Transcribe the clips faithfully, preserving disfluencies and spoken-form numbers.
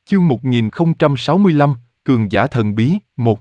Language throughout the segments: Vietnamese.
Chương một nghìn không trăm sáu mươi lăm, Cường giả thần bí, một.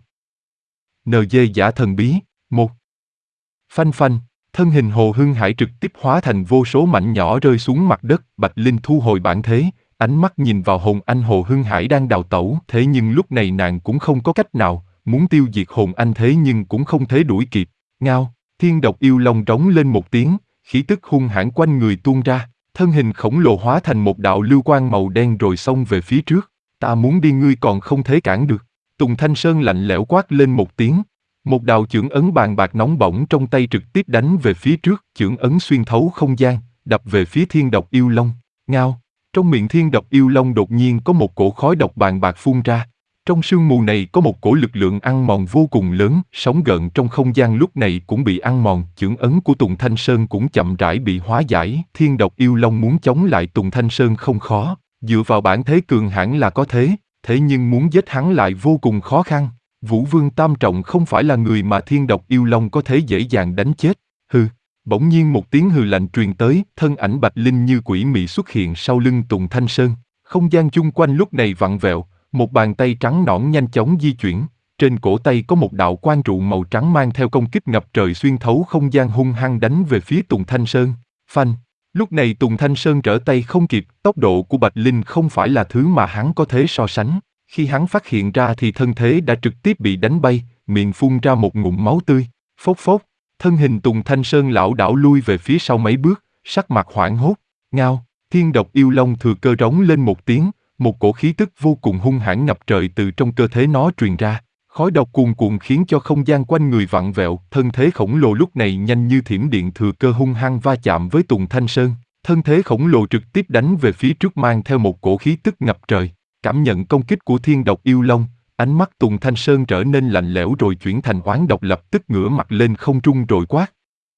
en giê giả thần bí, một. Phanh phanh, thân hình Hồ Hưng Hải trực tiếp hóa thành vô số mảnh nhỏ rơi xuống mặt đất. Bạch Linh thu hồi bản thế, ánh mắt nhìn vào hồn anh Hồ Hưng Hải đang đào tẩu. Thế nhưng lúc này nàng cũng không có cách nào, muốn tiêu diệt hồn anh thế nhưng cũng không thể đuổi kịp. Ngao, thiên độc yêu long rống lên một tiếng, khí tức hung hãn quanh người tuôn ra, thân hình khổng lồ hóa thành một đạo lưu quang màu đen rồi xông về phía trước. Ta muốn đi, ngươi còn không thể cản được. Tùng Thanh Sơn lạnh lẽo quát lên một tiếng. Một đạo chưởng ấn bàn bạc nóng bỏng trong tay trực tiếp đánh về phía trước, chưởng ấn xuyên thấu không gian, đập về phía thiên độc yêu long. Ngao, trong miệng thiên độc yêu long đột nhiên có một cổ khói độc bàn bạc phun ra. Trong sương mù này có một cổ lực lượng ăn mòn vô cùng lớn, sóng gợn trong không gian lúc này cũng bị ăn mòn, chưởng ấn của Tùng Thanh Sơn cũng chậm rãi bị hóa giải. Thiên độc yêu long muốn chống lại Tùng Thanh Sơn không khó, dựa vào bản thế cường hãn là có thế, thế nhưng muốn giết hắn lại vô cùng khó khăn. Vũ Vương Tam Trọng không phải là người mà thiên độc yêu long có thể dễ dàng đánh chết. Hừ, bỗng nhiên một tiếng hừ lạnh truyền tới, thân ảnh Bạch Linh như quỷ mị xuất hiện sau lưng Tùng Thanh Sơn. Không gian chung quanh lúc này vặn vẹo, một bàn tay trắng nõn nhanh chóng di chuyển, trên cổ tay có một đạo quang trụ màu trắng mang theo công kích ngập trời xuyên thấu không gian hung hăng đánh về phía Tùng Thanh Sơn. Phanh! Lúc này Tùng Thanh Sơn trở tay không kịp, tốc độ của Bạch Linh không phải là thứ mà hắn có thể so sánh. Khi hắn phát hiện ra thì thân thế đã trực tiếp bị đánh bay, miệng phun ra một ngụm máu tươi. Phốc phốc, thân hình Tùng Thanh Sơn lảo đảo lui về phía sau mấy bước, sắc mặt hoảng hốt. Ngao, thiên độc yêu long thừa cơ rống lên một tiếng, một cổ khí tức vô cùng hung hãn ngập trời từ trong cơ thể nó truyền ra. Khói độc cuồn cuộn khiến cho không gian quanh người vặn vẹo, thân thế khổng lồ lúc này nhanh như thiểm điện thừa cơ hung hăng va chạm với Tùng Thanh Sơn. Thân thế khổng lồ trực tiếp đánh về phía trước mang theo một cổ khí tức ngập trời. Cảm nhận công kích của thiên độc yêu long, ánh mắt Tùng Thanh Sơn trở nên lạnh lẽo rồi chuyển thành oán độc, lập tức ngửa mặt lên không trung rồi quát.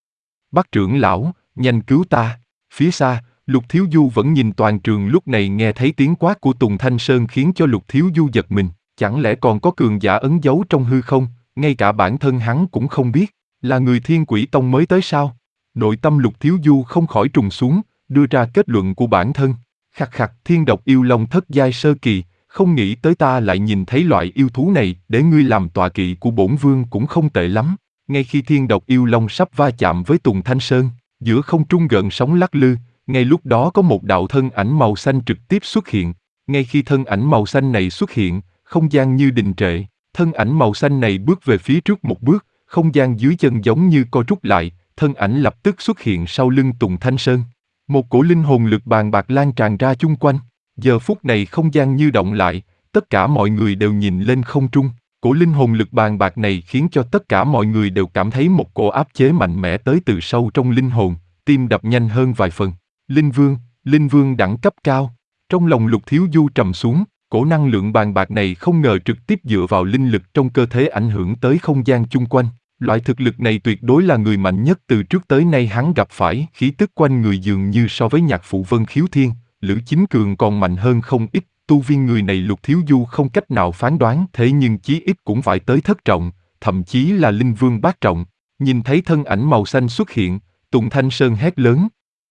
Bắt trưởng lão, nhanh cứu ta. Phía xa, Lục Thiếu Du vẫn nhìn toàn trường lúc này nghe thấy tiếng quát của Tùng Thanh Sơn khiến cho Lục Thiếu Du giật mình. Chẳng lẽ còn có cường giả ẩn giấu trong hư không, ngay cả bản thân hắn cũng không biết, là người Thiên Quỷ Tông mới tới sao? Nội tâm Lục Thiếu Du không khỏi trùng xuống, đưa ra kết luận của bản thân. Khắc khắc, thiên độc yêu long thất giai sơ kỳ, không nghĩ tới ta lại nhìn thấy loại yêu thú này, để ngươi làm tọa kỵ của bổn vương cũng không tệ lắm. Ngay khi thiên độc yêu long sắp va chạm với Tùng Thanh Sơn, giữa không trung gợn sóng lắc lư, ngay lúc đó có một đạo thân ảnh màu xanh trực tiếp xuất hiện. Ngay khi thân ảnh màu xanh này xuất hiện, không gian như đình trệ, thân ảnh màu xanh này bước về phía trước một bước, không gian dưới chân giống như co rút lại, thân ảnh lập tức xuất hiện sau lưng Tùng Thanh Sơn. Một cổ linh hồn lực bàn bạc lan tràn ra chung quanh, giờ phút này không gian như động lại, tất cả mọi người đều nhìn lên không trung. Cổ linh hồn lực bàn bạc này khiến cho tất cả mọi người đều cảm thấy một cổ áp chế mạnh mẽ tới từ sâu trong linh hồn, tim đập nhanh hơn vài phần. Linh Vương, Linh Vương đẳng cấp cao. Trong lòng Lục Thiếu Du trầm xuống, cổ năng lượng bàn bạc này không ngờ trực tiếp dựa vào linh lực trong cơ thể ảnh hưởng tới không gian chung quanh. Loại thực lực này tuyệt đối là người mạnh nhất từ trước tới nay hắn gặp phải. Khí tức quanh người dường như so với nhạc phụ Vân Khiếu Thiên, Lữ Chính Cường còn mạnh hơn không ít. Tu vi người này Lục Thiếu Du không cách nào phán đoán, thế nhưng chí ít cũng phải tới thất trọng, thậm chí là linh vương bát trọng. Nhìn thấy thân ảnh màu xanh xuất hiện, Tùng Thanh Sơn hét lớn.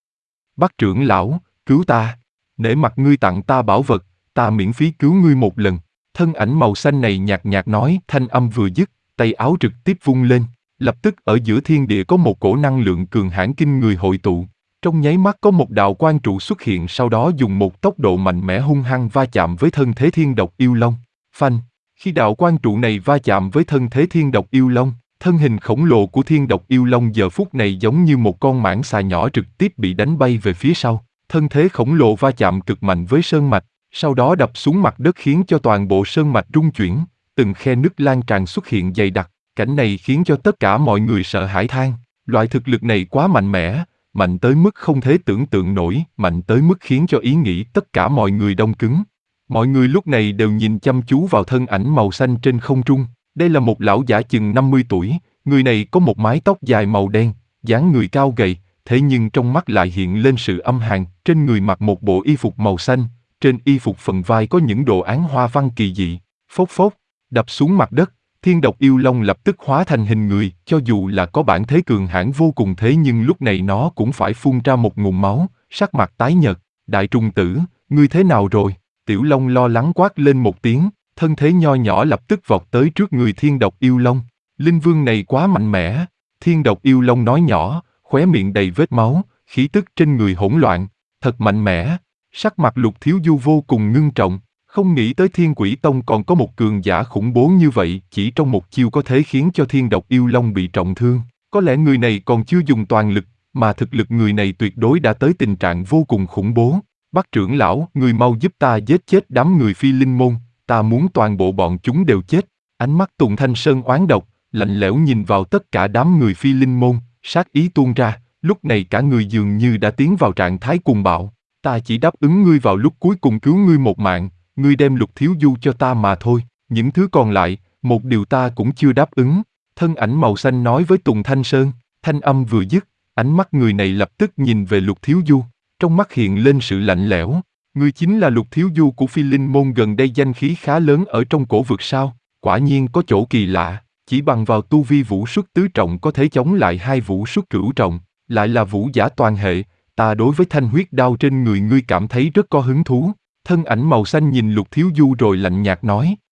Bắt trưởng lão, cứu ta. Nể mặt ngươi tặng ta bảo vật, ta miễn phí cứu ngươi một lần. Thân ảnh màu xanh này nhạt nhạt nói, thanh âm vừa dứt, tay áo trực tiếp vung lên. Lập tức ở giữa thiên địa có một cổ năng lượng cường hãn kinh người hội tụ. Trong nháy mắt có một đạo quang trụ xuất hiện, sau đó dùng một tốc độ mạnh mẽ hung hăng va chạm với thân thế thiên độc yêu long. Phanh! Khi đạo quang trụ này va chạm với thân thế thiên độc yêu long, thân hình khổng lồ của thiên độc yêu long giờ phút này giống như một con mãng xà nhỏ trực tiếp bị đánh bay về phía sau. Thân thế khổng lồ va chạm cực mạnh với sơn mạch, sau đó đập xuống mặt đất khiến cho toàn bộ sơn mạch rung chuyển, từng khe nứt lan tràn xuất hiện dày đặc. Cảnh này khiến cho tất cả mọi người sợ hãi than. Loại thực lực này quá mạnh mẽ, mạnh tới mức không thể tưởng tượng nổi, mạnh tới mức khiến cho ý nghĩ tất cả mọi người đông cứng. Mọi người lúc này đều nhìn chăm chú vào thân ảnh màu xanh trên không trung. Đây là một lão giả chừng năm mươi tuổi, người này có một mái tóc dài màu đen, dáng người cao gầy, thế nhưng trong mắt lại hiện lên sự âm hàn. Trên người mặc một bộ y phục màu xanh, trên y phục phần vai có những đồ án hoa văn kỳ dị. Phốc phốc, đập xuống mặt đất, thiên độc yêu long lập tức hóa thành hình người. Cho dù là có bản thế cường hãn vô cùng thế nhưng lúc này nó cũng phải phun ra một ngụm máu, sắc mặt tái nhợt. Đại Trung Tử, ngươi thế nào rồi? Tiểu Long lo lắng quát lên một tiếng, thân thế nho nhỏ lập tức vọt tới trước người Thiên Độc Yêu Long. Linh Vương này quá mạnh mẽ. Thiên Độc Yêu Long nói nhỏ, khóe miệng đầy vết máu, khí tức trên người hỗn loạn, thật mạnh mẽ. Sắc mặt Lục Thiếu Du vô cùng ngưng trọng, không nghĩ tới Thiên Quỷ Tông còn có một cường giả khủng bố như vậy, chỉ trong một chiêu có thể khiến cho Thiên Độc Yêu Long bị trọng thương. Có lẽ người này còn chưa dùng toàn lực, mà thực lực người này tuyệt đối đã tới tình trạng vô cùng khủng bố. Bắc trưởng lão, người mau giúp ta giết chết đám người Phi Linh môn, ta muốn toàn bộ bọn chúng đều chết. Ánh mắt Tùng Thanh Sơn oán độc, lạnh lẽo nhìn vào tất cả đám người Phi Linh môn, sát ý tuôn ra, lúc này cả người dường như đã tiến vào trạng thái cuồng bạo. Ta chỉ đáp ứng ngươi vào lúc cuối cùng cứu ngươi một mạng, ngươi đem Lục Thiếu Du cho ta mà thôi, những thứ còn lại, một điều ta cũng chưa đáp ứng. Thân ảnh màu xanh nói với Tùng Thanh Sơn, thanh âm vừa dứt, ánh mắt người này lập tức nhìn về Lục Thiếu Du, trong mắt hiện lên sự lạnh lẽo. Ngươi chính là Lục Thiếu Du của Phi Linh môn gần đây danh khí khá lớn ở trong cổ vực sao? Quả nhiên có chỗ kỳ lạ, chỉ bằng vào tu vi vũ xuất tứ trọng có thể chống lại hai vũ xuất cửu trọng, lại là vũ giả toàn hệ, ta đối với thanh huyết đao trên người ngươi cảm thấy rất có hứng thú. Thân ảnh màu xanh nhìn Lục Thiếu Du rồi lạnh nhạt nói.